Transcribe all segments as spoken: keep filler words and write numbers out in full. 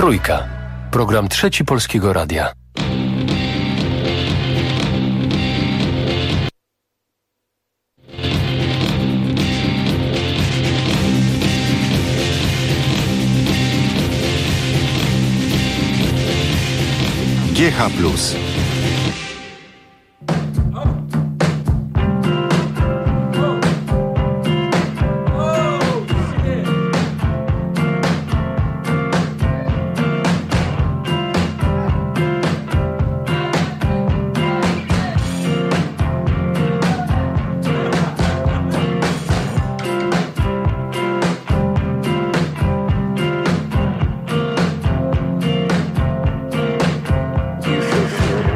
Trójka. Program Trzeci Polskiego Radia. G H plus. You should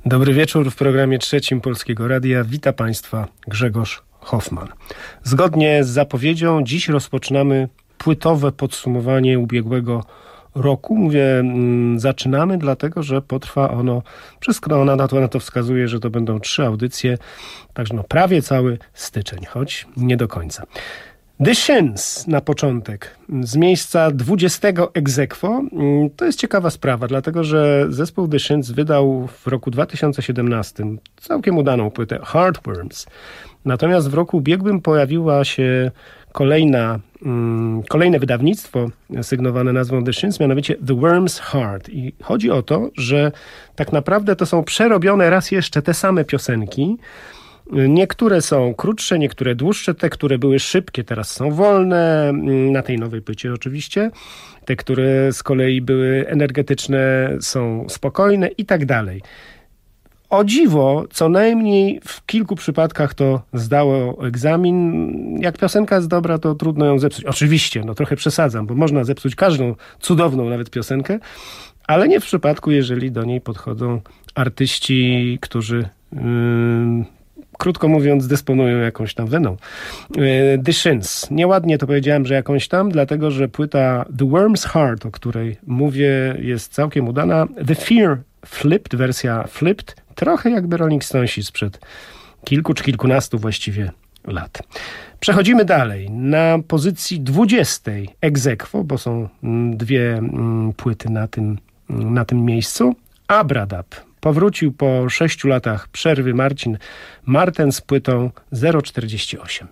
Dobry wieczór w programie trzecim Polskiego Radia. Wita Państwa Grzegorz Hoffman. Zgodnie z zapowiedzią dziś rozpoczynamy płytowe podsumowanie ubiegłego roku. Mówię mm, zaczynamy, dlatego że potrwa ono, wszystko na to, na to wskazuje, że to będą trzy audycje, także no prawie cały styczeń, choć nie do końca. The Shins na początek, z miejsca dwudziestego ex aequo. To jest ciekawa sprawa, dlatego że zespół The Shins wydał w roku dwa tysiące siedemnastym całkiem udaną płytę Heartworms. Natomiast w roku ubiegłym pojawiła się kolejna, um, kolejne wydawnictwo sygnowane nazwą The Shins, mianowicie The Worm's Heart. I chodzi o to, że tak naprawdę to są przerobione raz jeszcze te same piosenki. Niektóre są krótsze, niektóre dłuższe. Te, które były szybkie, teraz są wolne. Na tej nowej płycie oczywiście. Te, które z kolei były energetyczne, są spokojne i tak dalej. O dziwo, co najmniej w kilku przypadkach to zdało egzamin. Jak piosenka jest dobra, to trudno ją zepsuć. Oczywiście, no trochę przesadzam, bo można zepsuć każdą cudowną nawet piosenkę, ale nie w przypadku, jeżeli do niej podchodzą artyści, którzy... Yy, krótko mówiąc, dysponują jakąś tam weną. The Shins. Nieładnie to powiedziałem, że jakąś tam, dlatego że płyta The Worm's Heart, o której mówię, jest całkiem udana. The Fear Flipped, wersja Flipped, trochę jakby Rolling Stonesi sprzed kilku czy kilkunastu właściwie lat. Przechodzimy dalej. Na pozycji dwudziestej ex aequo, bo są dwie płyty na tym, na tym miejscu. Abradab. Powrócił po sześciu latach przerwy Marcin Marten z płytą zero czterdzieści osiem.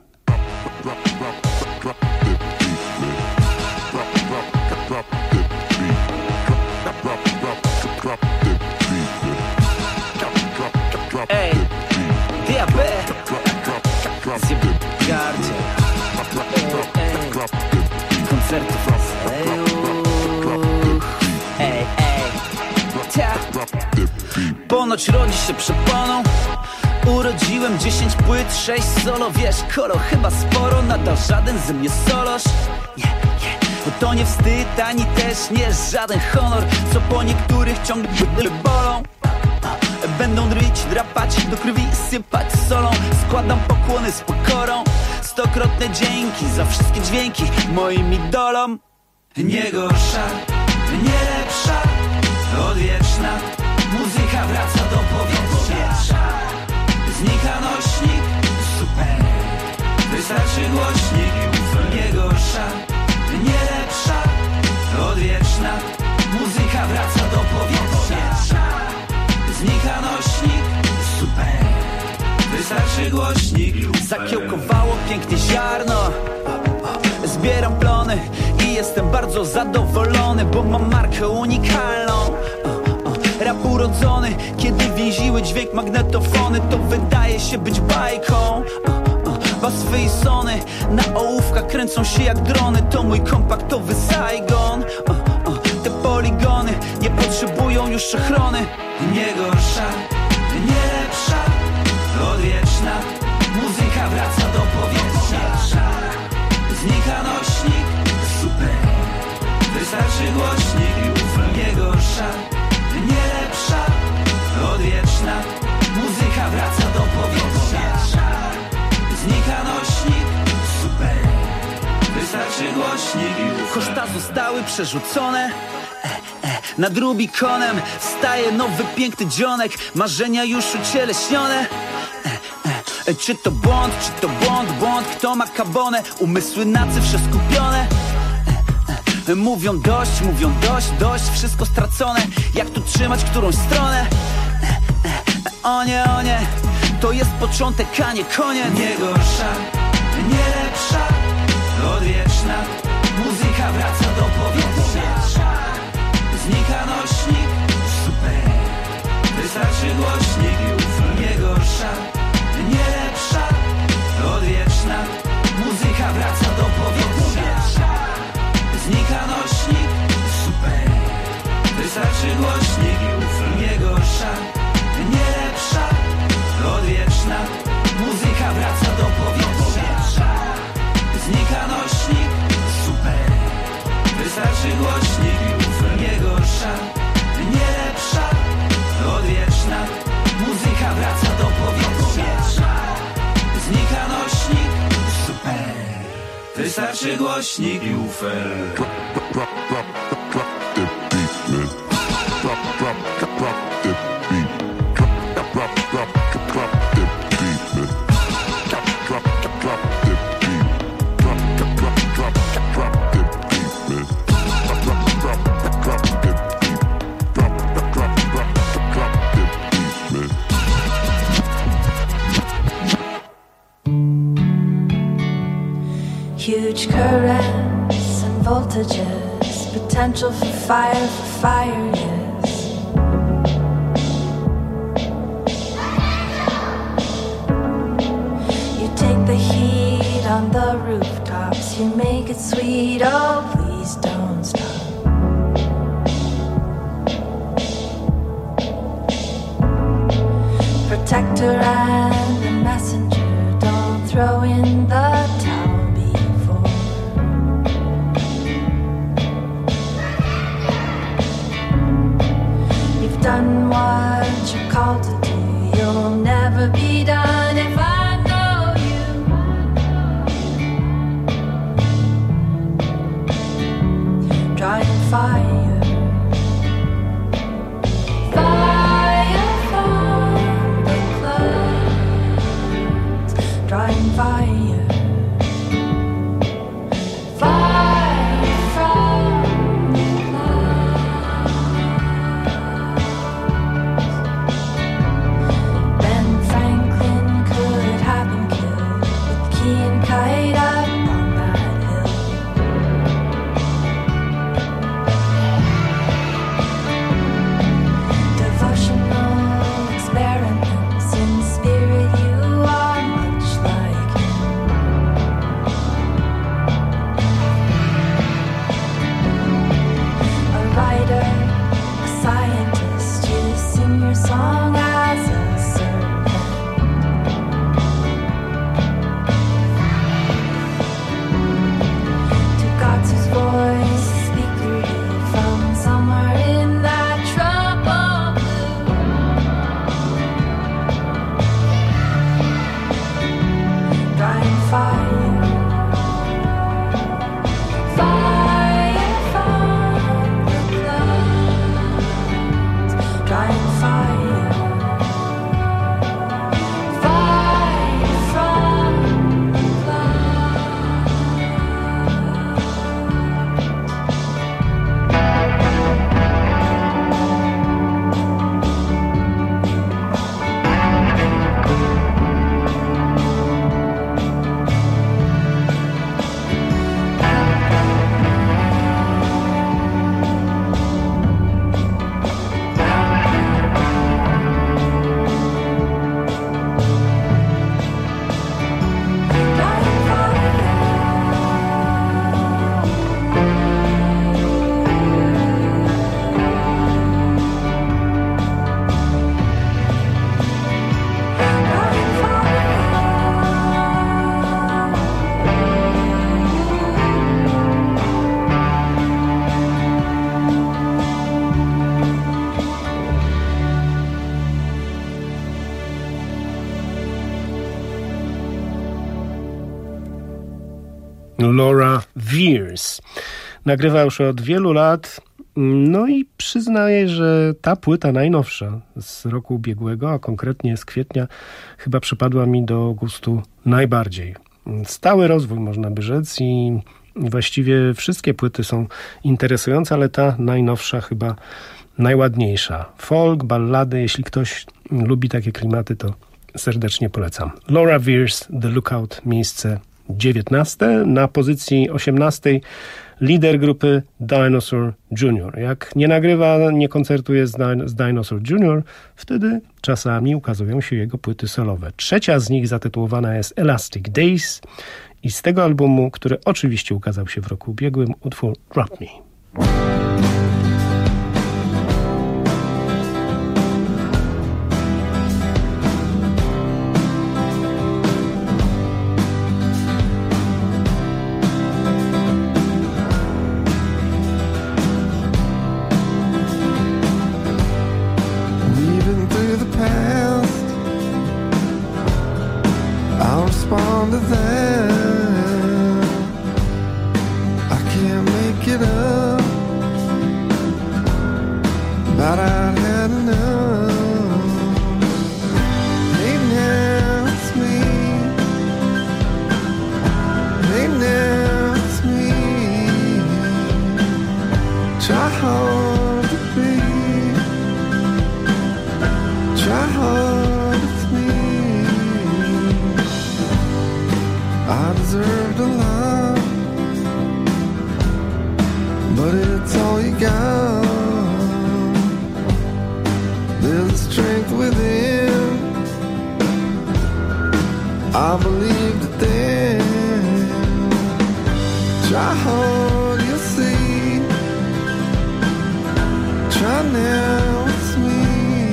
Ej, D A B Zjebardzie koncertów. Ej, ej, ta ponoć rodzi się przeponą. Urodziłem dziesięć płyt, sześć solo. Wiesz, kolo chyba sporo, nadal żaden ze mnie solosz. Yeah, yeah. Bo to nie wstyd, ani też nie żaden honor, co po niektórych ciągle bolą. Będą dryć, drapać, do krwi sypać solą. Składam pokłony z pokorą. Stokrotne dzięki za wszystkie dźwięki moim idolom. Nie gorsza, nie lepsza, odwieczna muzyka wraca do powietrza. Znika nośnik, super, wystarczy głośnik. Nie gorsza, nie lepsza, odwieczna muzyka wraca do powietrza. Znika nośnik, super, wystarczy głośnik. Zakiełkowało pięknie ziarno, zbieram plony i jestem bardzo zadowolony, bo mam markę unikalną. Rap urodzony, kiedy więziły dźwięk magnetofony, to wydaje się być bajką. Baswy i sony na ołówkach kręcą się jak drony, to mój kompaktowy Saigon. Te poligony nie potrzebują już ochrony. Nie gorsza, nie lepsza, odwieczna muzyka wraca do powietrza. Znika nośnik, super, wystarczy głośnik. Nie gorsza, nie lepsza, odwieczna muzyka wraca do powietrza. Znika nośnik, super, wystarczy głośnik. Koszta zostały przerzucone e, e, nad Rubikonem. Wstaje nowy piękny dzionek, marzenia już ucieleśnione. e, e, Czy to błąd, czy to błąd, błąd, kto ma kabonę? Umysły na cyfrze skupione. Mówią dość, mówią dość, dość, wszystko stracone. Jak tu trzymać którąś stronę? O nie, o nie, to jest początek, a nie koniec. Nie gorsza, nie lepsza, odwieczna muzyka wraca do powietrza. Znika nośnik, super, wystarczy głośnik. Nie gorsza, nie lepsza, odwieczna muzyka wraca do powietrza. Znika nośnik, super, wystarczy głośnik. Nie gorsza, nie lepsza, odwieczna muzyka wraca do powietrza. Znika nośnik, super, wystarczy głośnik. Nie gorsza, nie lepsza, odwieczna wystarczy głośnik i ufer. Drop, drop, drop, drop the beat, man. Drop, drop, drop the beat. Drop, drop, drop, drop the beat, man. Drop, drop, drop the beat. Drop, drop, drop, drop the beat, man. Drop, drop, drop, drop the beat. Drop, drop, drop, drop the beat, man. Huge currents and voltages, potential for fire, for fire, yes. You take the heat on the rooftops, you make it sweet, oh please don't stop. Protector and the messenger, don't throw in the towel. Done what you're called to do. You'll never be done if I know you. Drawing fire, fire from the clouds. Drawing fire, fire from the clouds. Kite up on that hill. Devotional experiments in spirit, you are much like him. A writer, a scientist, you sing your song as a servant. God's voice speak through you from somewhere in that troubled blue. Drawing fire, fire from the clouds. Drawing fire, fire from the clouds. Laura Veirs. Nagrywa już od wielu lat, no i przyznaję, że ta płyta najnowsza z roku ubiegłego, a konkretnie z kwietnia, chyba przypadła mi do gustu najbardziej. Stały rozwój, można by rzec, i właściwie wszystkie płyty są interesujące, ale ta najnowsza chyba najładniejsza. Folk, ballady, jeśli ktoś lubi takie klimaty, to serdecznie polecam. Laura Veirs, The Lookout, miejsce dziewiętnaste. Na pozycji osiemnastej lider grupy Dinosaur junior Jak nie nagrywa, nie koncertuje z, Din- z Dinosaur junior, wtedy czasami ukazują się jego płyty solowe. Trzecia z nich zatytułowana jest Elastic Days i z tego albumu, który oczywiście ukazał się w roku ubiegłym, utwór Drop Me. I'll respond to them. Thought I'd had enough. Hey, now it's me. Hey, now it's me. Try hard to be. Try hard with me. I deserved a lot, but it's all you got. There's strength within. I believed it then. Try hard, you'll see. Try now, it's me.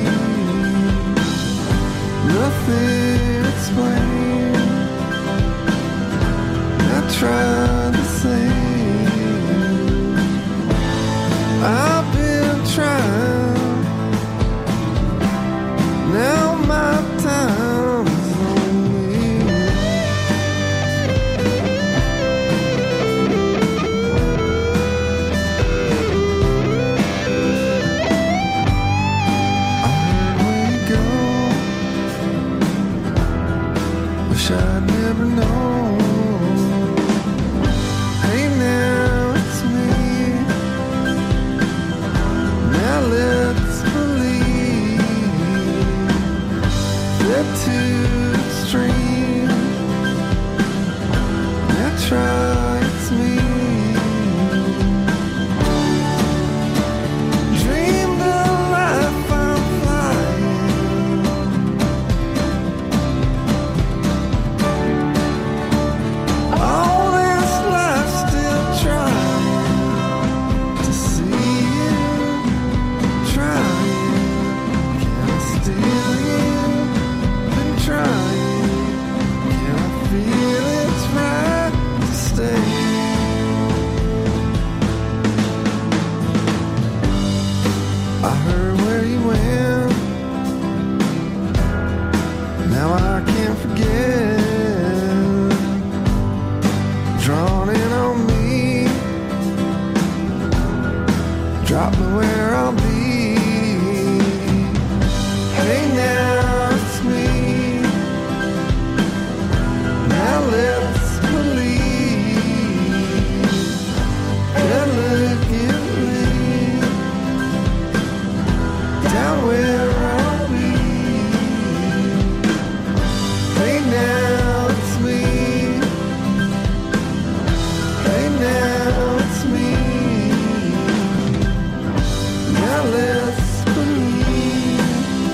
Nothing explained. I tried to say I've been trying. Now my time is on me. I heard where you go. Wish I'd never known. Hey, now it's me. Now let's believe they're too extreme. Now try, it's me. Dream the life I'm flying. All this life still trying to see you, trying. Can I steal you? Been trying. Can I feel it's right to stay? I heard where you went. Now I can't forget. Drawn in on me. Drop me where I'll be. Hey, now it's me. Now let's believe. Elegantly down where I'll be. Hey, now it's me. Hey, now it's me. Now let's believe.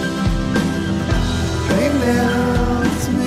Hey, now it's me.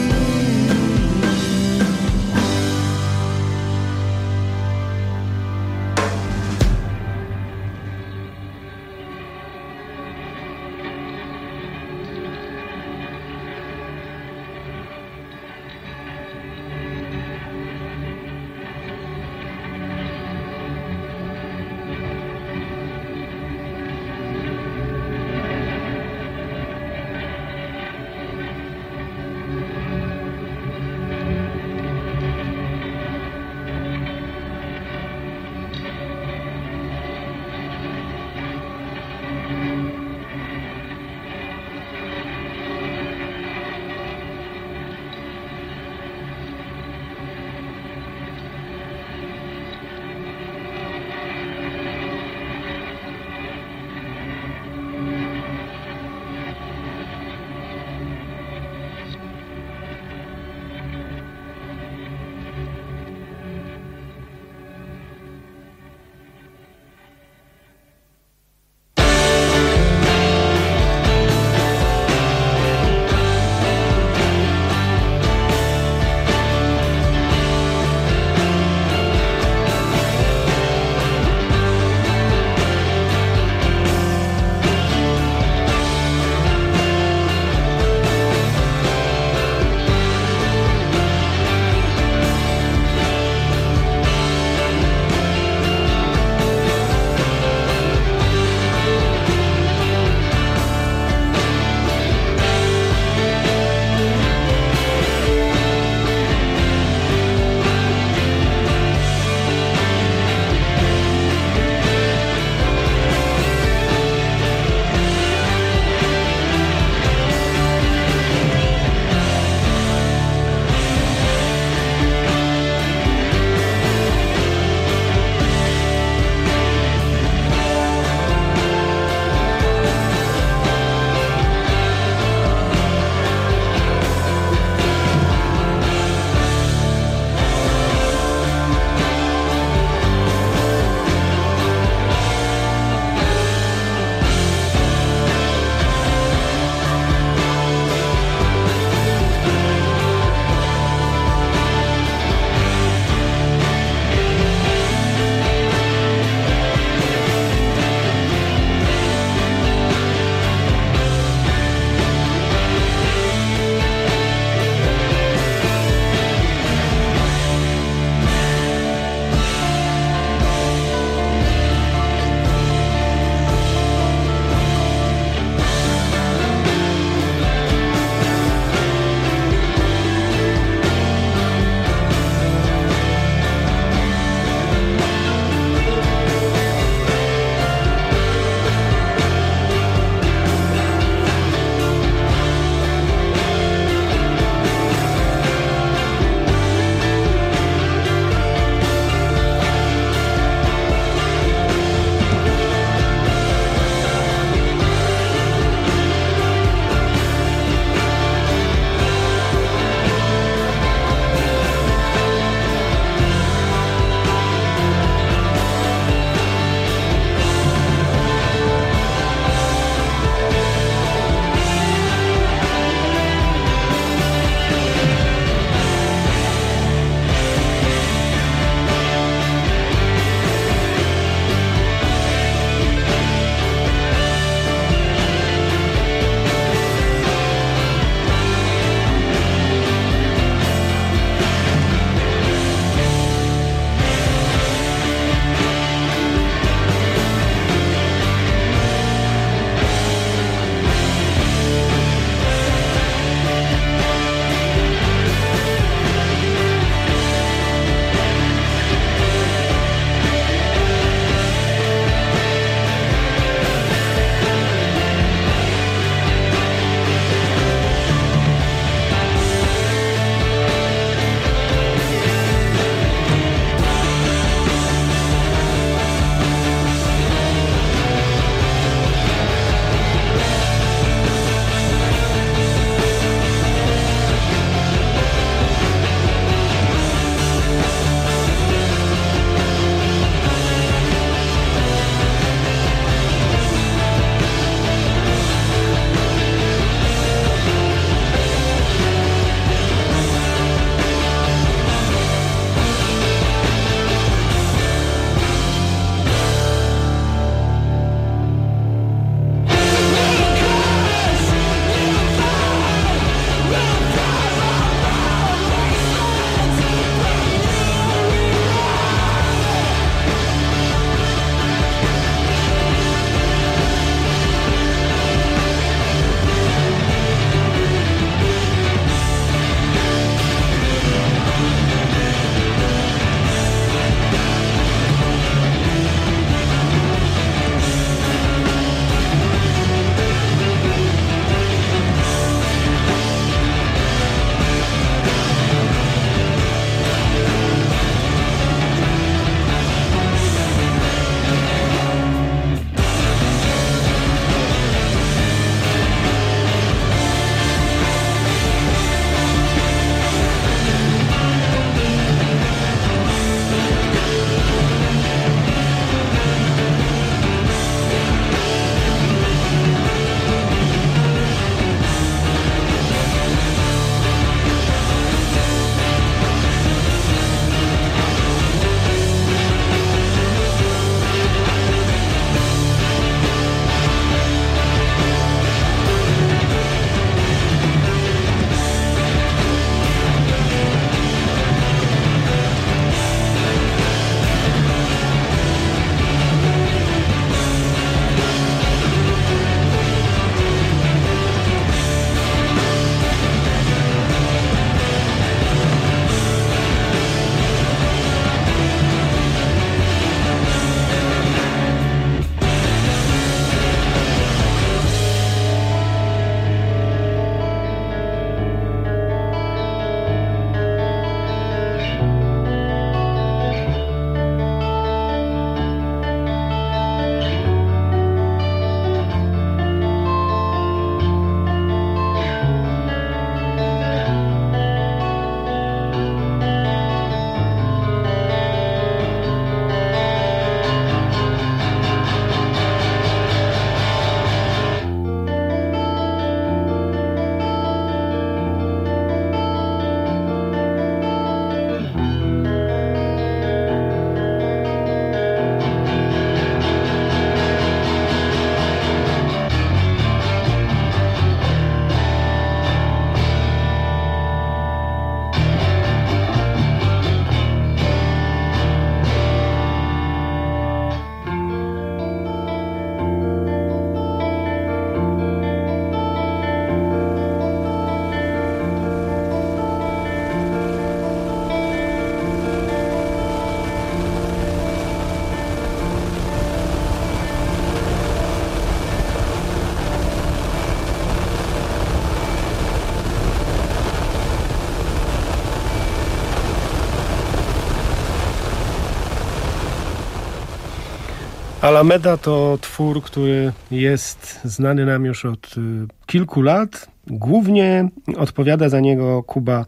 Alameda to twór, który jest znany nam już od kilku lat. Głównie odpowiada za niego Kuba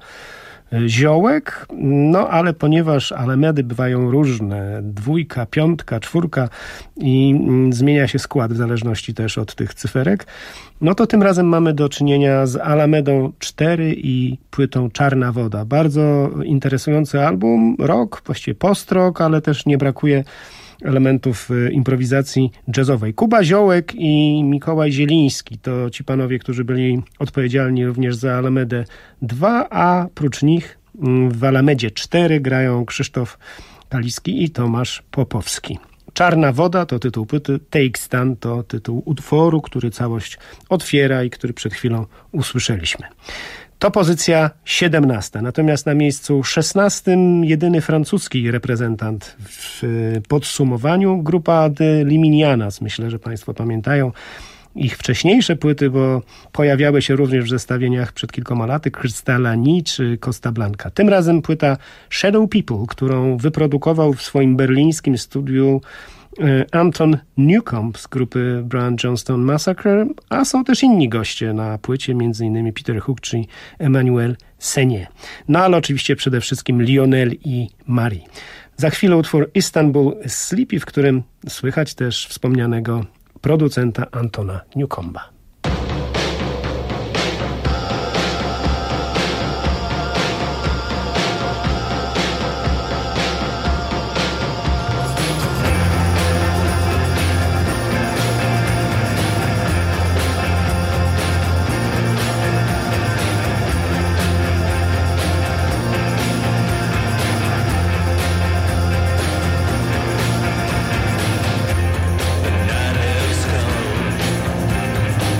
Ziołek, no ale ponieważ Alamedy bywają różne, dwójka, piątka, czwórka i zmienia się skład w zależności też od tych cyferek, no to tym razem mamy do czynienia z Alamedą cztery i płytą Czarna Woda. Bardzo interesujący album, rock, właściwie post-rock, ale też nie brakuje elementów improwizacji jazzowej. Kuba Ziołek i Mikołaj Zieliński to ci panowie, którzy byli odpowiedzialni również za Alamedę dwa, a prócz nich w Alamedzie cztery grają Krzysztof Kaliski i Tomasz Popowski. Czarna Woda to tytuł płyty, Take Stand to tytuł utworu, który całość otwiera i który przed chwilą usłyszeliśmy. To pozycja siedemnasta, natomiast na miejscu szesnastym jedyny francuski reprezentant w podsumowaniu, grupa The Liminianas. Myślę, że państwo pamiętają ich wcześniejsze płyty, bo pojawiały się również w zestawieniach przed kilkoma laty, Crystal Ni czy Costa Blanca. Tym razem płyta Shadow People, którą wyprodukował w swoim berlińskim studiu Anton Newcomb z grupy Brian Johnston Massacre, a są też inni goście na płycie, między innymi Peter Hook czy Emmanuel Senier. No ale oczywiście przede wszystkim Lionel i Marie. Za chwilę utwór Istanbul Sleepy, w którym słychać też wspomnianego producenta Antona Newcomba. The night is cold.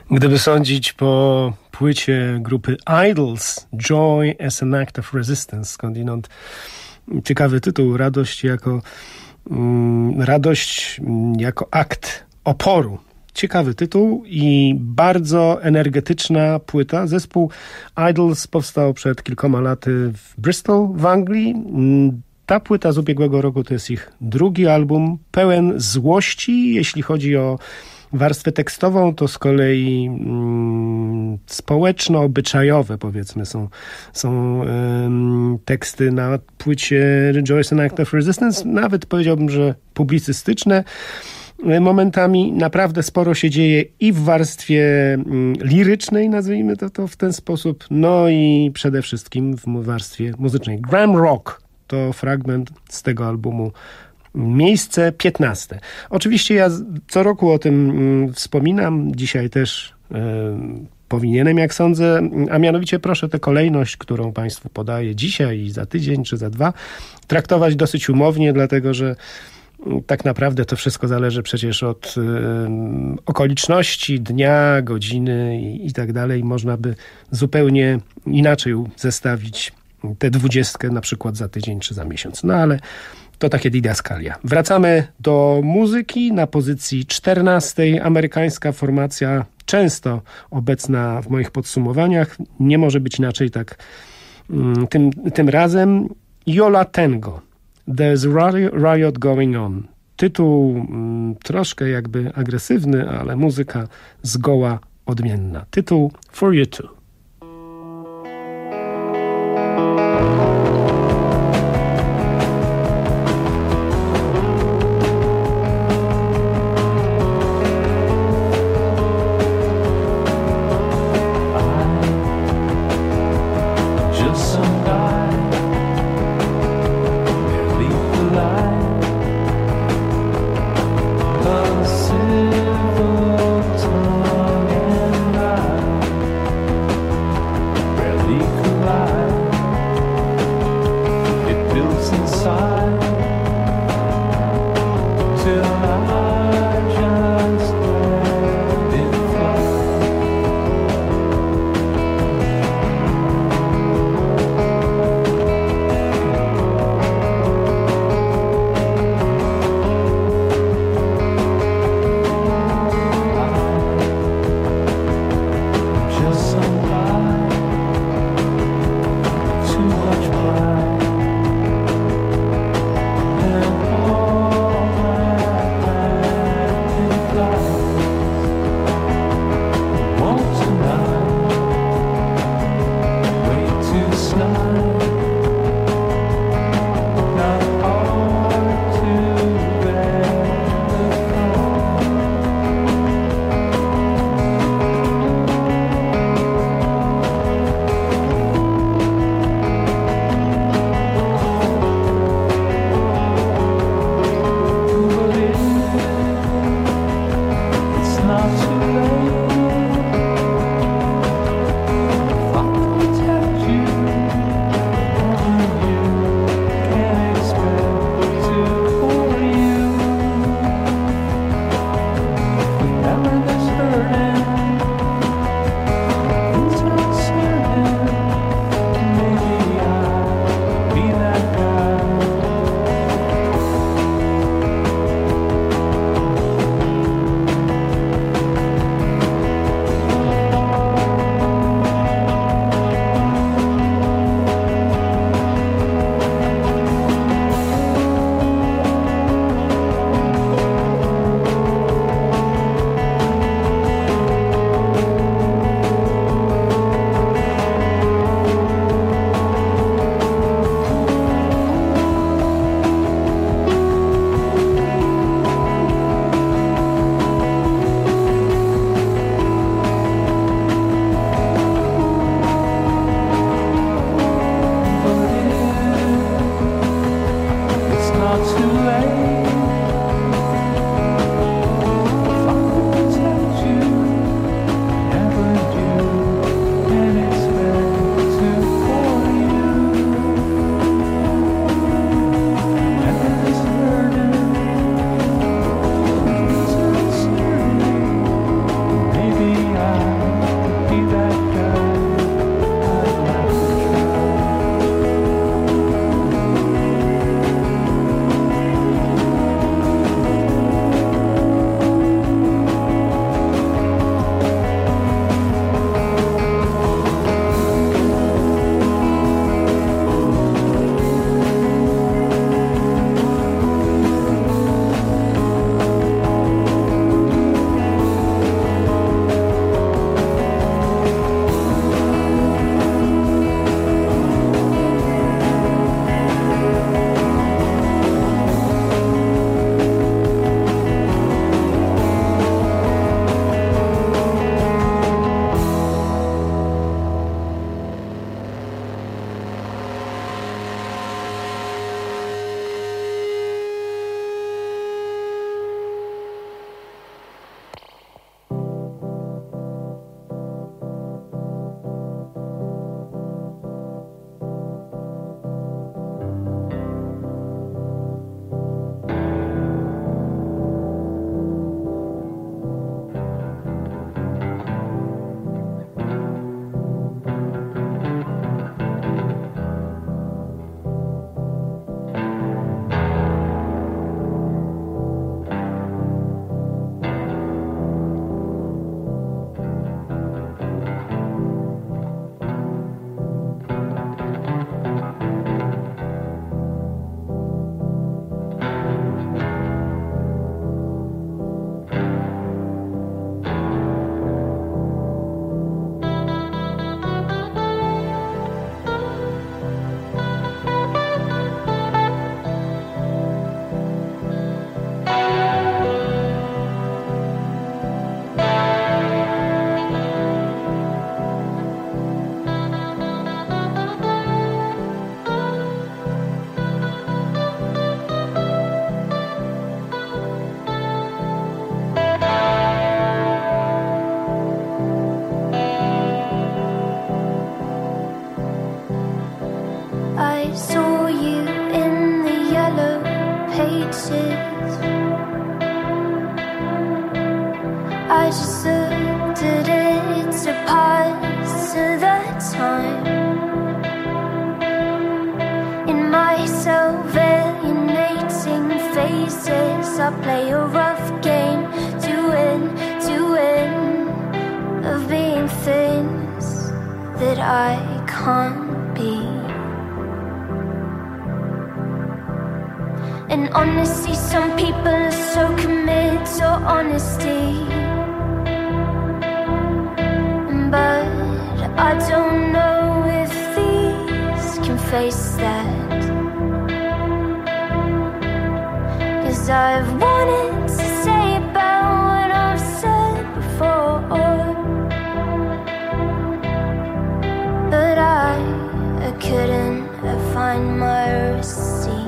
Gdyby sądzić po płycie grupy Idols, Joy as an Act of Resistance, skądinąd ciekawy tytuł, radość jako, mm, radość jako akt oporu. Ciekawy tytuł i bardzo energetyczna płyta. Zespół Idols powstał przed kilkoma laty w Bristol w Anglii. Ta płyta z ubiegłego roku to jest ich drugi album, pełen złości, jeśli chodzi o warstwę tekstową, to z kolei mm, społeczno-obyczajowe, powiedzmy, są, są ym, teksty na płycie Joy and Act of Resistance, nawet powiedziałbym, że publicystyczne. Momentami naprawdę sporo się dzieje i w warstwie mm, lirycznej, nazwijmy to, to w ten sposób, no i przede wszystkim w warstwie muzycznej. Glam Rock to fragment z tego albumu. Miejsce piętnaste. Oczywiście ja co roku o tym mm, wspominam, dzisiaj też y, powinienem, jak sądzę, a mianowicie proszę tę kolejność, którą Państwu podaję dzisiaj i za tydzień czy za dwa, traktować dosyć umownie, dlatego że y, tak naprawdę to wszystko zależy przecież od y, okoliczności, dnia, godziny i, i tak dalej. Można by zupełnie inaczej zestawić tę dwudziestkę na przykład za tydzień czy za miesiąc. No ale to takie didaskalia. Wracamy do muzyki na pozycji czternastej. Amerykańska formacja, często obecna w moich podsumowaniach. Nie może być inaczej tak tym, tym razem. Yo La Tengo. There's Riot Going On. Tytuł mm, troszkę jakby agresywny, ale muzyka zgoła odmienna. Tytuł For You Too. Silver tongue and ride. I play a rough game to win, to win, of being things that I can't be. And honestly, some people are so committed to honesty, but I don't know if these can face that. 'Cause I've wanted to say about what I've said before, but I, I couldn't find my receipt.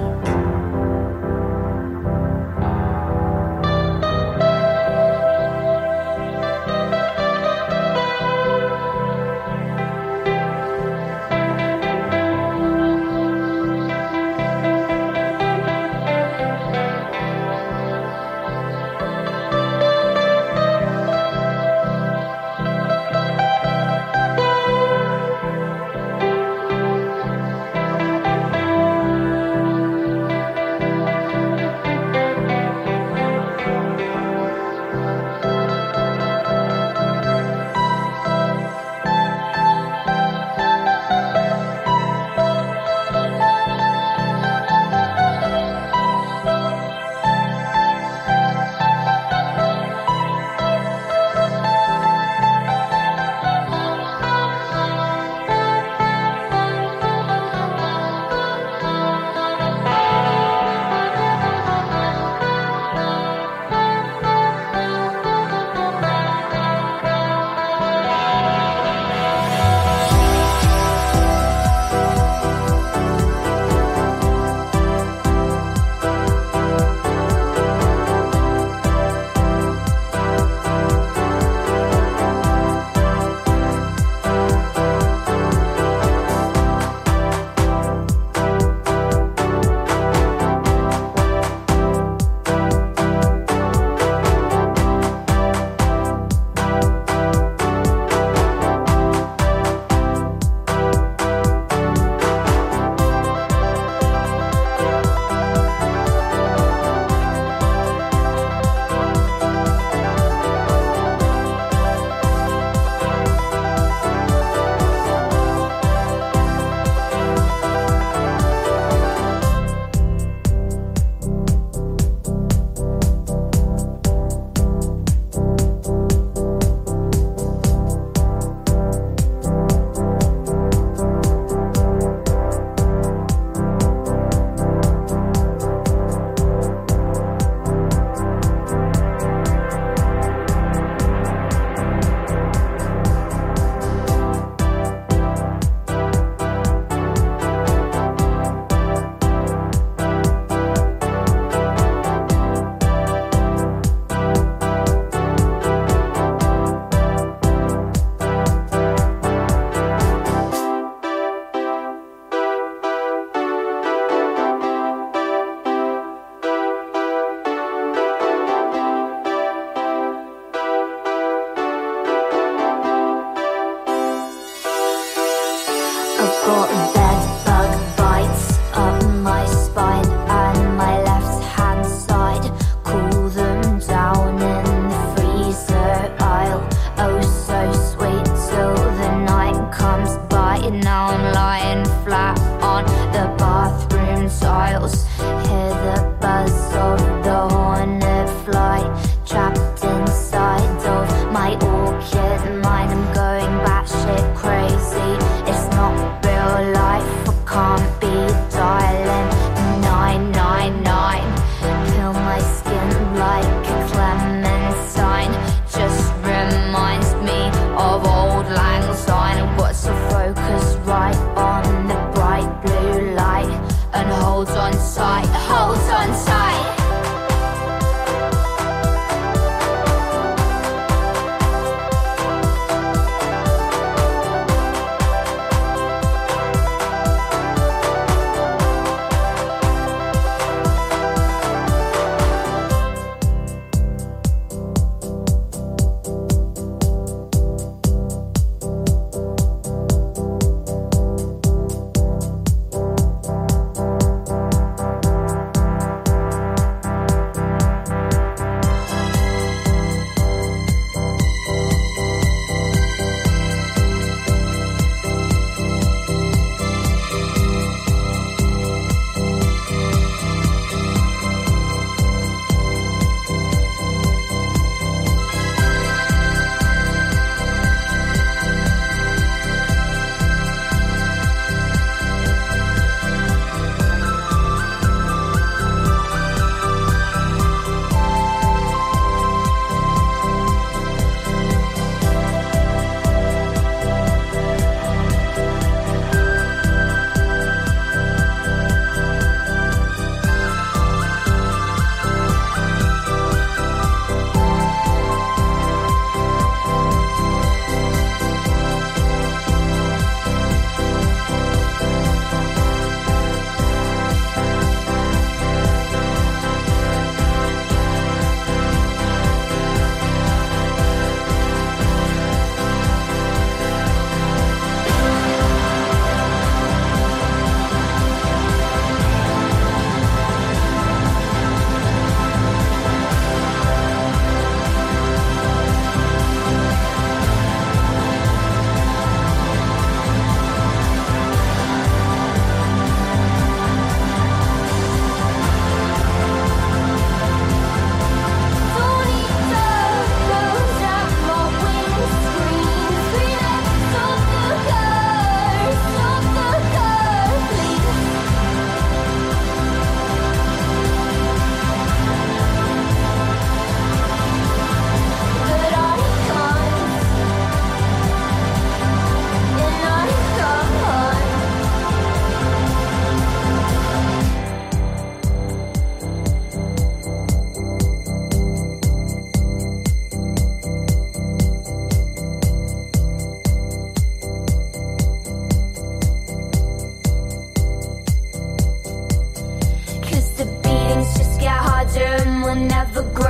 got bed bug bites up my spine and my left hand side. Cool them down in the freezer aisle. Oh, so sweet till the night comes by. And now I'm lying flat on the bathroom tiles. Hear the buzz of the hornet fly, trapped inside of my orchid mind. I'm going batshit crazy. It's not real life.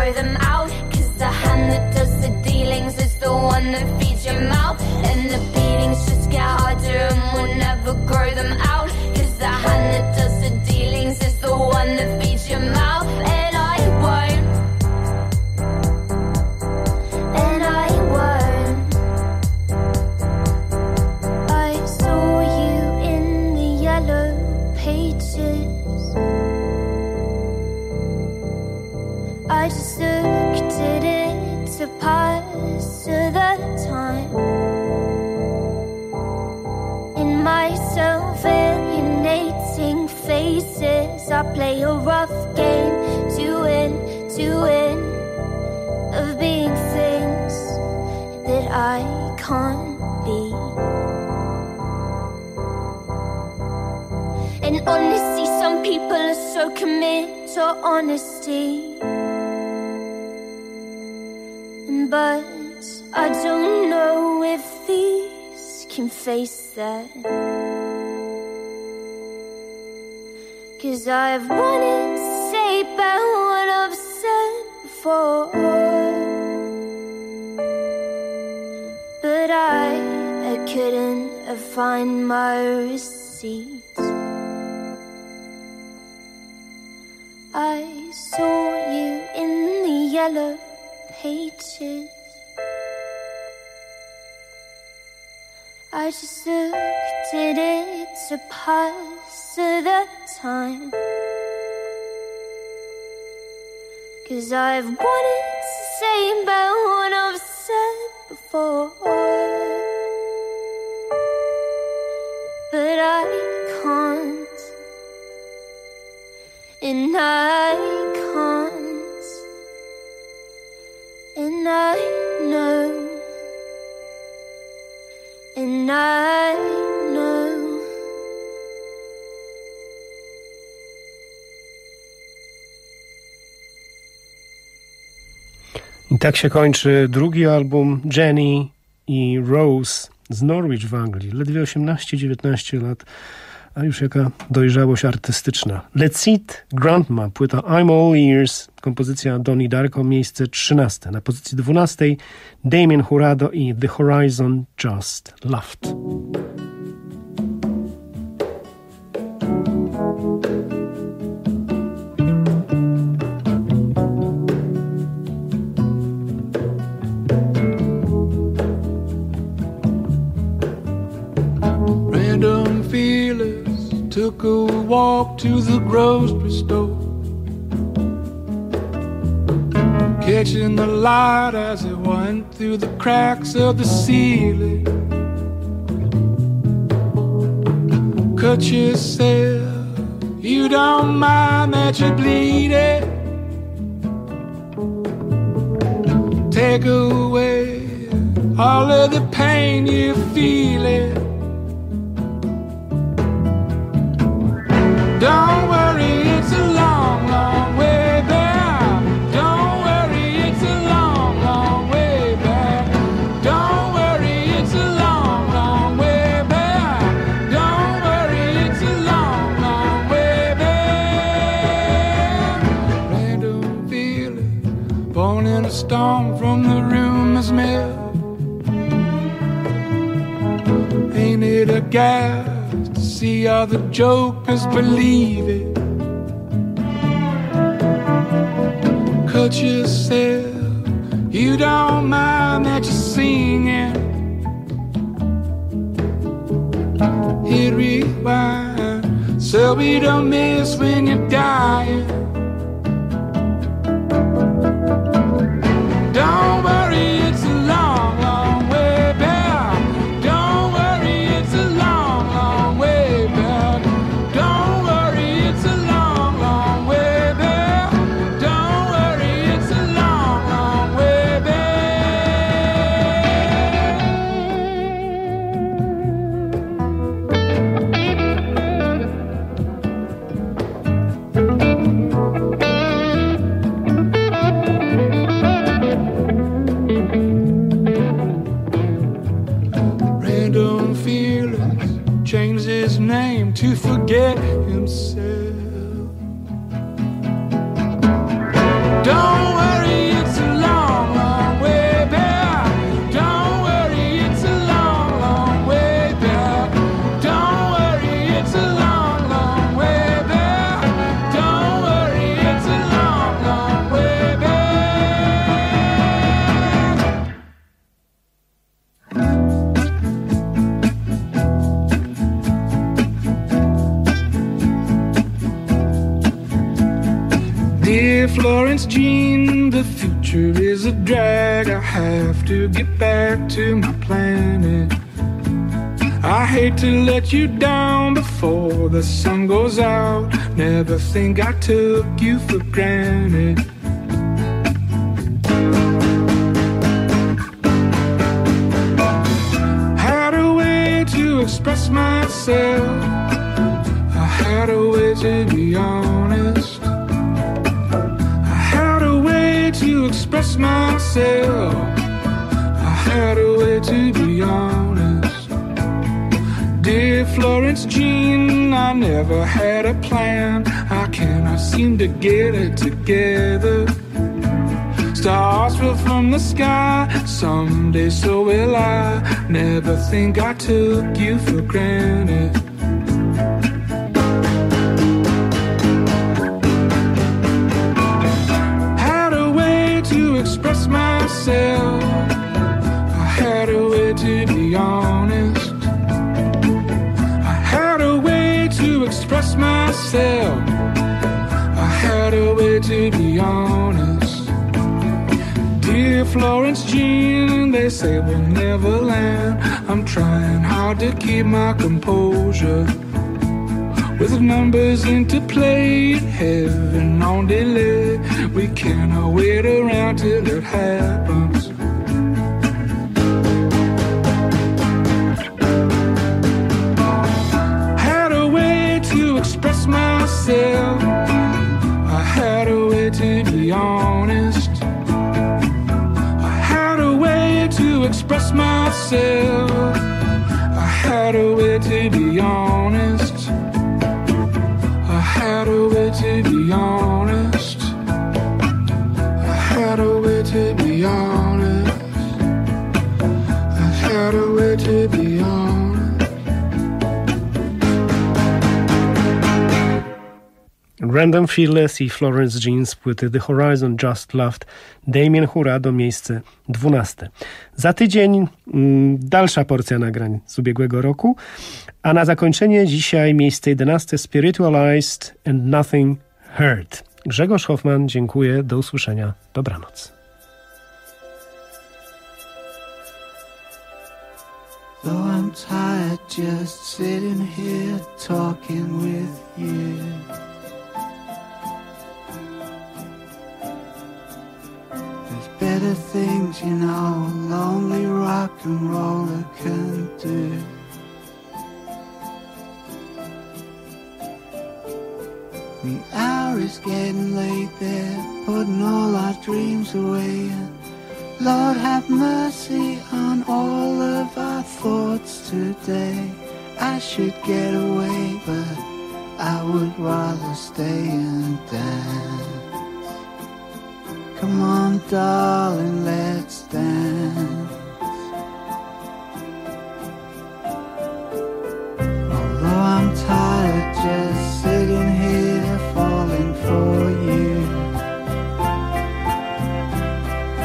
grow them out. Cause the hand that does the dealings is the one that feeds your mouth. And the beatings just get harder and we'll never grow them out. Cause the hand that does the dealings is the one that feeds your mouth. And I won't. And I won't. I saw you in the yellow pages. I just looked at it to pass the time. In my self-alienating faces, I play a rough game to win, to win, of being things that I can't be. And honestly, some people are so committed to honesty. But I don't know if these can face that. Cause I've wanted to say about what I've said before, but I, I couldn't find my receipts. I saw you in the yellow pages. I just looked at it to pass the time. Cause I've wanted to say about what I've said before, but I can't. And I can't. And I know. And I know. I tak się kończy drugi album Jenny i Rose z Norwich w Anglii. Ledwie osiemnaście dziewiętnaście lat, a już jaka dojrzałość artystyczna. Let's Eat Grandma, płyta I'm All Ears, kompozycja Donnie Darko, miejsce trzynaste. Na pozycji dwunastej Damien Jurado i The Horizon Just Laughed. Random feelers took a walk to the grocery store, catching the light as it went through the cracks of the ceiling. Cut yourself, you don't mind that you're bleeding. Take away all of the pain you're feeling. Don't worry, it's a long, long way back. Don't worry, it's a long, long way back. Don't worry, it's a long, long way back. Don't worry, it's a long, long way back. Random feeling, born in a storm from the rumor's mill. Ain't it a gas? See all the jokers believe it. Cut yourself, you don't mind that you're singing. Hit rewind, so we don't miss when you're dying. Don't worry, it's a long, long way back. Don't worry, it's a long, long way back. Don't worry, it's a long, long way back. Don't worry, it's a long, long way back. Random feelings changed his name to forget himself. Don't worry, Dear Florence Jean, the future is a drag. I have to get back to my planet. I hate to let you down before the sun goes out. Never think I took you for granted. Had a way to express myself. I had a way to be honest. I had a way to express myself. I had a way to be honest. Dear Florence Jean, I never had a plan. I cannot seem to get it together. Stars fell from the sky, someday so will I. Never think I took you for granted. Had a way to express myself. I had a way to be honest. To express myself, I had a way to be honest. Dear Florence Jean, they say we'll never land. I'm trying hard to keep my composure. With numbers into play, heaven on delay, we cannot wait around till it happens. Express myself. I had a way to be honest. I had a way to express myself. I had a way to be honest. I had a way to be honest. I had a way to be honest. I had a way to be honest. Random Fearless i Florence Jean z płyty The Horizon Just Loved. Damien Hura do miejsce dwunaste. Za tydzień mm, dalsza porcja nagrań z ubiegłego roku, a na zakończenie dzisiaj miejsce jedenaste Spiritualized and Nothing Hurt. Grzegorz Hoffman, dziękuję, do usłyszenia, dobranoc. Though I'm tired just sitting here talking with you, better things, you know, a lonely rock and roller can do. The hour is getting late, they're putting all our dreams away, and Lord have mercy on all of our thoughts today. I should get away, but I would rather stay and dance. Come on, darling, let's dance. Although I'm tired just sitting here falling for you,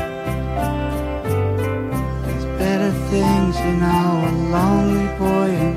there's better things, you know, a lonely boy